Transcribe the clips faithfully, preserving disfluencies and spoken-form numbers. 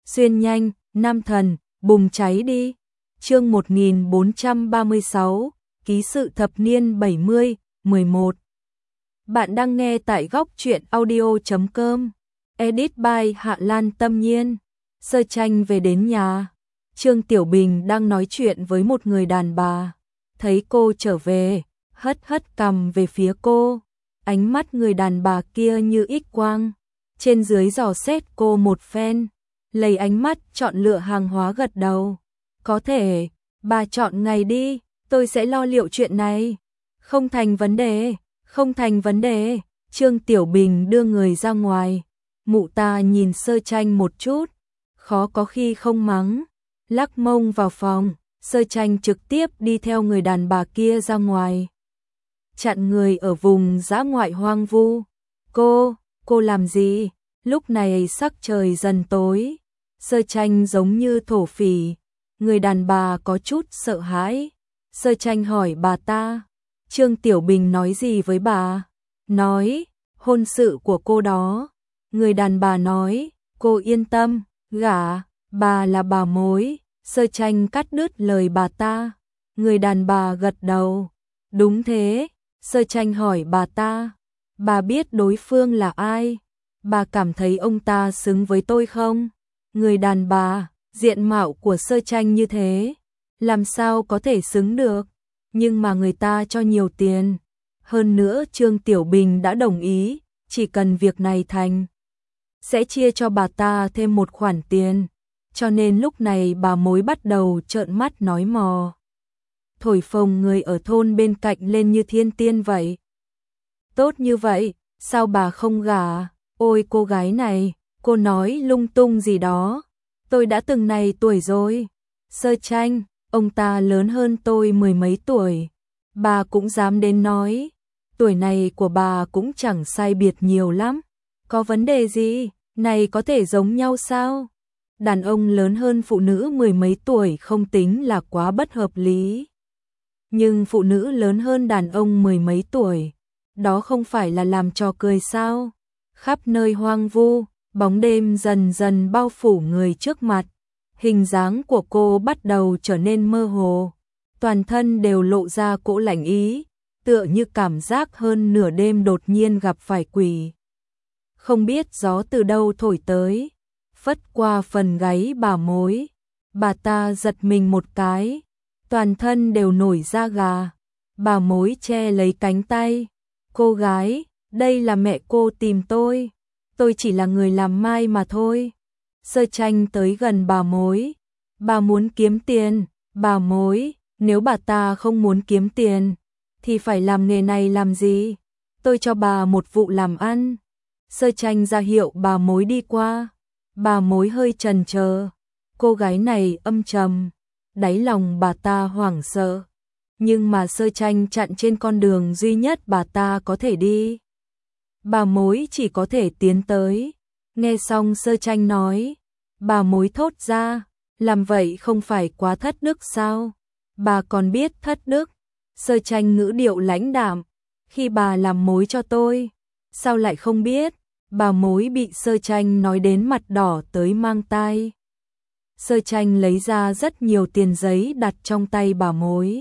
xuyên nhanh, nam thần, bùng cháy đi. Chương một nghìn bốn trăm ba mươi sáu, ký sự thập niên bảy mươi, mười một. Bạn đang nghe tại góc truyện audio chấm com. Edit by Hạ Lan Tâm Nhiên. Sơ tranh về đến nhà. Trương Tiểu Bình đang nói chuyện với một người đàn bà. Thấy cô trở về, hất hất cằm về phía cô. Ánh mắt người đàn bà kia như X quang. Trên dưới dò xét cô một phen. Lấy ánh mắt chọn lựa hàng hóa gật đầu. Có thể, bà chọn ngày đi, tôi sẽ lo liệu chuyện này. Không thành vấn đề, không thành vấn đề. Trương Tiểu Bình đưa người ra ngoài. Mụ ta nhìn Sơ Tranh một chút, khó có khi không mắng. Lắc mông vào phòng, Sơ Tranh trực tiếp đi theo người đàn bà kia ra ngoài. Chặn người ở vùng dã ngoại hoang vu. Cô, cô làm gì? Lúc này sắc trời dần tối. Sơ Tranh giống như thổ phỉ. Người đàn bà có chút sợ hãi. Sơ Tranh hỏi bà ta, Trương Tiểu Bình nói gì với bà? Nói, hôn sự của cô đó. Người đàn bà nói, cô yên tâm, gả, bà là bà mối. Sơ Tranh cắt đứt lời bà ta. Người đàn bà gật đầu. Đúng thế. Sơ Tranh hỏi bà ta, bà biết đối phương là ai? Bà cảm thấy ông ta xứng với tôi không? Người đàn bà, diện mạo của Sơ Tranh như thế, làm sao có thể xứng được? Nhưng mà người ta cho nhiều tiền. Hơn nữa Trương Tiểu Bình đã đồng ý, chỉ cần việc này thành, sẽ chia cho bà ta thêm một khoản tiền. Cho nên lúc này bà mối bắt đầu trợn mắt nói mò. Thổi phồng người ở thôn bên cạnh lên như thiên tiên vậy. Tốt như vậy, sao bà không gả? Ôi cô gái này, cô nói lung tung gì đó. Tôi đã từng này tuổi rồi. Sơ Tranh, ông ta lớn hơn tôi mười mấy tuổi. Bà cũng dám đến nói. Tuổi này của bà cũng chẳng sai biệt nhiều lắm. Có vấn đề gì? Này có thể giống nhau sao? Đàn ông lớn hơn phụ nữ mười mấy tuổi không tính là quá bất hợp lý. Nhưng phụ nữ lớn hơn đàn ông mười mấy tuổi, đó không phải là làm trò cười sao? Khắp nơi hoang vu, bóng đêm dần dần bao phủ người trước mặt. Hình dáng của cô bắt đầu trở nên mơ hồ. Toàn thân đều lộ ra cỗ lạnh ý, tựa như cảm giác hơn nửa đêm đột nhiên gặp phải quỷ. Không biết gió từ đâu thổi tới, phất qua phần gáy bà mối. Bà ta giật mình một cái, toàn thân đều nổi da gà. Bà mối che lấy cánh tay. Cô gái, đây là mẹ cô tìm tôi. Tôi chỉ là người làm mai mà thôi. Sơ Tranh tới gần bà mối. Bà muốn kiếm tiền. Bà mối, nếu bà ta không muốn kiếm tiền, thì phải làm nghề này làm gì? Tôi cho bà một vụ làm ăn. Sơ Tranh ra hiệu bà mối đi qua. Bà mối hơi chần chờ. Cô gái này âm trầm. Đáy lòng bà ta hoảng sợ. Nhưng mà Sơ Tranh chặn trên con đường duy nhất bà ta có thể đi. Bà mối chỉ có thể tiến tới. Nghe xong Sơ Tranh nói, bà mối thốt ra, làm vậy không phải quá thất đức sao? Bà còn biết thất đức. Sơ Tranh ngữ điệu lãnh đạm, khi bà làm mối cho tôi, sao lại không biết? Bà mối bị Sơ Tranh nói đến mặt đỏ tới mang tai. Sơ Tranh lấy ra rất nhiều tiền giấy đặt trong tay bà mối.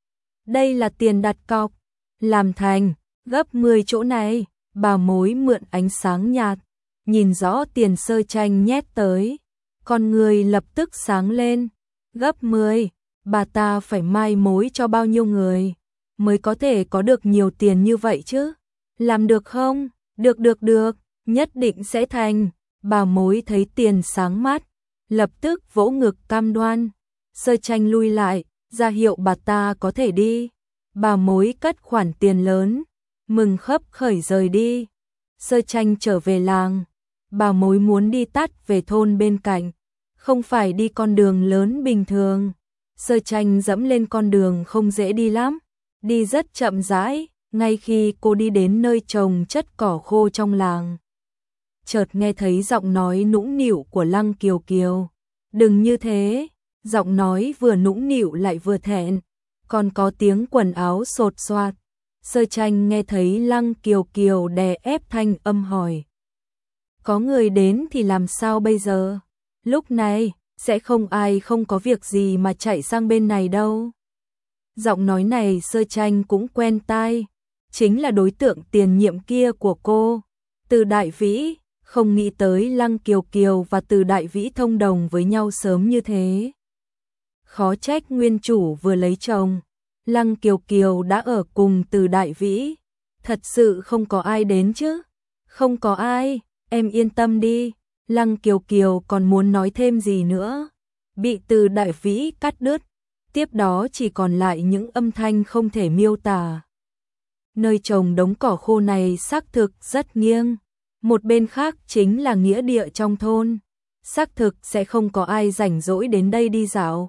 Đây là tiền đặt cọc, làm thành, gấp mười chỗ này. Bà mối mượn ánh sáng nhạt, nhìn rõ tiền Sơ Tranh nhét tới. Con người lập tức sáng lên. Gấp mười, bà ta phải mai mối cho bao nhiêu người mới có thể có được nhiều tiền như vậy chứ? Làm được không? Được được được, nhất định sẽ thành. Bà mối thấy tiền sáng mắt, lập tức vỗ ngực cam đoan. Sơ Tranh lui lại, ra hiệu bà ta có thể đi. Bà mối cất khoản tiền lớn, mừng khấp khởi rời đi. Sơ Tranh trở về làng. Bà mối muốn đi tắt về thôn bên cạnh, không phải đi con đường lớn bình thường. Sơ Tranh dẫm lên con đường không dễ đi lắm, đi rất chậm rãi. Ngay khi cô đi đến nơi trồng chất cỏ khô trong làng, chợt nghe thấy giọng nói nũng nịu của Lăng Kiều Kiều. Đừng như thế. Giọng nói vừa nũng nịu lại vừa thẹn, còn có tiếng quần áo xột xoạt. Sơ Tranh nghe thấy Lăng Kiều Kiều đè ép thanh âm hỏi, có người đến thì làm sao bây giờ? Lúc này, sẽ không ai không có việc gì mà chạy sang bên này đâu. Giọng nói này Sơ Tranh cũng quen tai, chính là đối tượng tiền nhiệm kia của cô, Từ Đại Vĩ, không nghĩ tới Lăng Kiều Kiều và Từ Đại Vĩ thông đồng với nhau sớm như thế. Khó trách nguyên chủ vừa lấy chồng, Lăng Kiều Kiều đã ở cùng Từ Đại Vĩ, thật sự không có ai đến chứ? Không có ai, em yên tâm đi. Lăng Kiều Kiều còn muốn nói thêm gì nữa, bị Từ Đại Vĩ cắt đứt, tiếp đó chỉ còn lại những âm thanh không thể miêu tả. Nơi trồng đống cỏ khô này xác thực rất nghiêng, một bên khác chính là nghĩa địa trong thôn, xác thực sẽ không có ai rảnh rỗi đến đây đi dạo.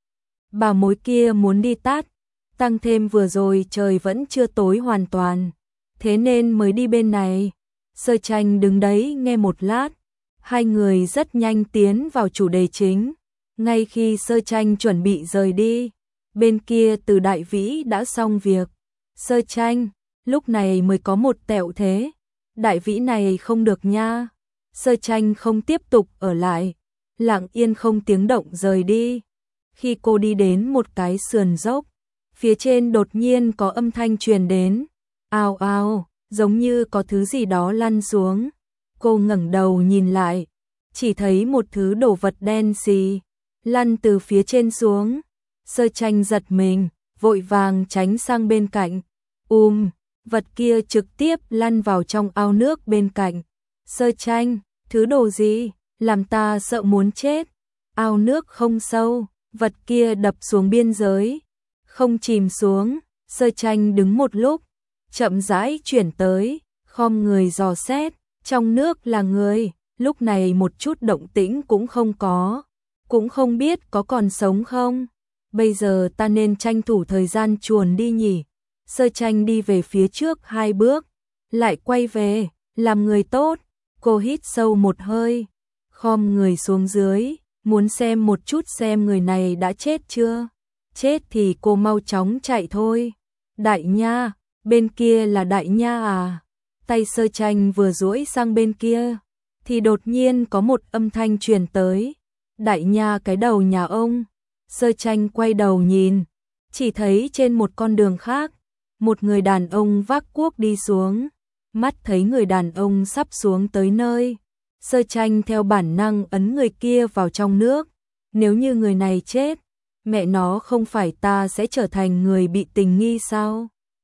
Bà mối kia muốn đi tát, tăng thêm vừa rồi trời vẫn chưa tối hoàn toàn, thế nên mới đi bên này. Sơ Tranh đứng đấy nghe một lát, hai người rất nhanh tiến vào chủ đề chính. Ngay khi Sơ Tranh chuẩn bị rời đi, bên kia Từ Đại Vĩ đã xong việc. Sơ Tranh, lúc này mới có một tẹo thế. Đại Vĩ này không được nha. Sơ Tranh không tiếp tục ở lại, lặng yên không tiếng động rời đi. Khi cô đi đến một cái sườn dốc, phía trên đột nhiên có âm thanh truyền đến. Ào ào, giống như có thứ gì đó lăn xuống. Cô ngẩng đầu nhìn lại, chỉ thấy một thứ đồ vật đen xì lăn từ phía trên xuống. Sơ Tranh giật mình, vội vàng tránh sang bên cạnh. Um, vật kia trực tiếp lăn vào trong ao nước bên cạnh. Sơ Tranh, thứ đồ gì, làm ta sợ muốn chết. Ao nước không sâu, vật kia đập xuống biên giới, không chìm xuống. Sơ Tranh đứng một lúc, chậm rãi chuyển tới, khom người dò xét, trong nước là người, lúc này một chút động tĩnh cũng không có, cũng không biết có còn sống không. Bây giờ ta nên tranh thủ thời gian chuồn đi nhỉ. Sơ Tranh đi về phía trước hai bước, lại quay về, làm người tốt. Cô hít sâu một hơi, khom người xuống dưới, muốn xem một chút xem người này đã chết chưa. Chết thì cô mau chóng chạy thôi. Đại nha, bên kia là Đại nha à? Tay Sơ Tranh vừa duỗi sang bên kia, thì đột nhiên có một âm thanh truyền tới. Đại nha cái đầu nhà ông. Sơ Tranh quay đầu nhìn, chỉ thấy trên một con đường khác, một người đàn ông vác cuốc đi xuống. Mắt thấy người đàn ông sắp xuống tới nơi, Sơ Tranh theo bản năng ấn người kia vào trong nước. Nếu như người này chết, mẹ nó không phải ta sẽ trở thành người bị tình nghi sao?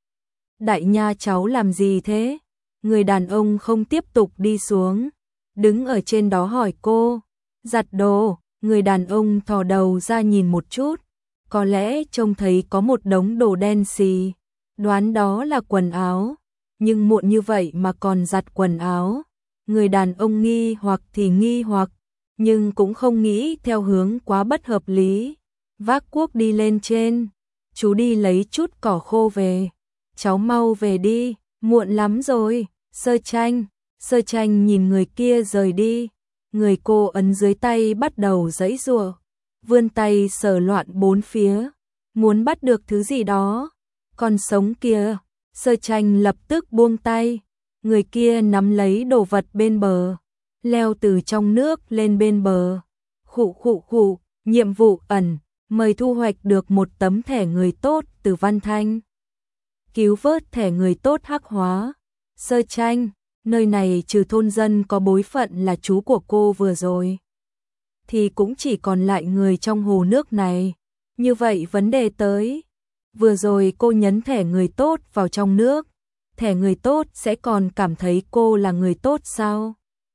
Đại nha cháu làm gì thế? Người đàn ông không tiếp tục đi xuống, đứng ở trên đó hỏi cô. Giặt đồ. Người đàn ông thò đầu ra nhìn một chút, có lẽ trông thấy có một đống đồ đen xì, đoán đó là quần áo, nhưng muộn như vậy mà còn giặt quần áo. Người đàn ông nghi hoặc thì nghi hoặc, nhưng cũng không nghĩ theo hướng quá bất hợp lý. Vác cuốc đi lên trên, chú đi lấy chút cỏ khô về, cháu mau về đi, muộn lắm rồi. Sơ Tranh, Sơ Tranh nhìn người kia rời đi. Người cô ấn dưới tay bắt đầu giãy giụa, vươn tay sờ loạn bốn phía, muốn bắt được thứ gì đó. Còn sống kia, Sơ Tranh lập tức buông tay. Người kia nắm lấy đồ vật bên bờ, leo từ trong nước lên bên bờ. Khụ khụ khụ, nhiệm vụ ẩn, mời thu hoạch được một tấm thẻ người tốt từ Văn Thanh. Cứu vớt thẻ người tốt hắc hóa. Sơ Tranh, nơi này trừ thôn dân có bối phận là chú của cô vừa rồi, thì cũng chỉ còn lại người trong hồ nước này. Như vậy vấn đề tới, vừa rồi cô nhấn thẻ người tốt vào trong nước, thẻ người tốt sẽ còn cảm thấy cô là người tốt sao?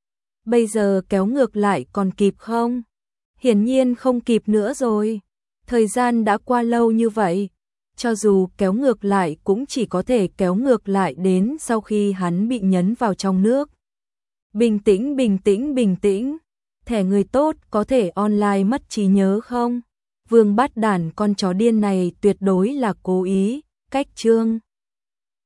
Bây giờ kéo ngược lại còn kịp không? Hiển nhiên không kịp nữa rồi. Thời gian đã qua lâu như vậy, cho dù kéo ngược lại cũng chỉ có thể kéo ngược lại đến sau khi hắn bị nhấn vào trong nước. Bình tĩnh, bình tĩnh, bình tĩnh. Thẻ người tốt có thể online mất trí nhớ không? Vương Bát Đản con chó điên này tuyệt đối là cố ý. Cách chương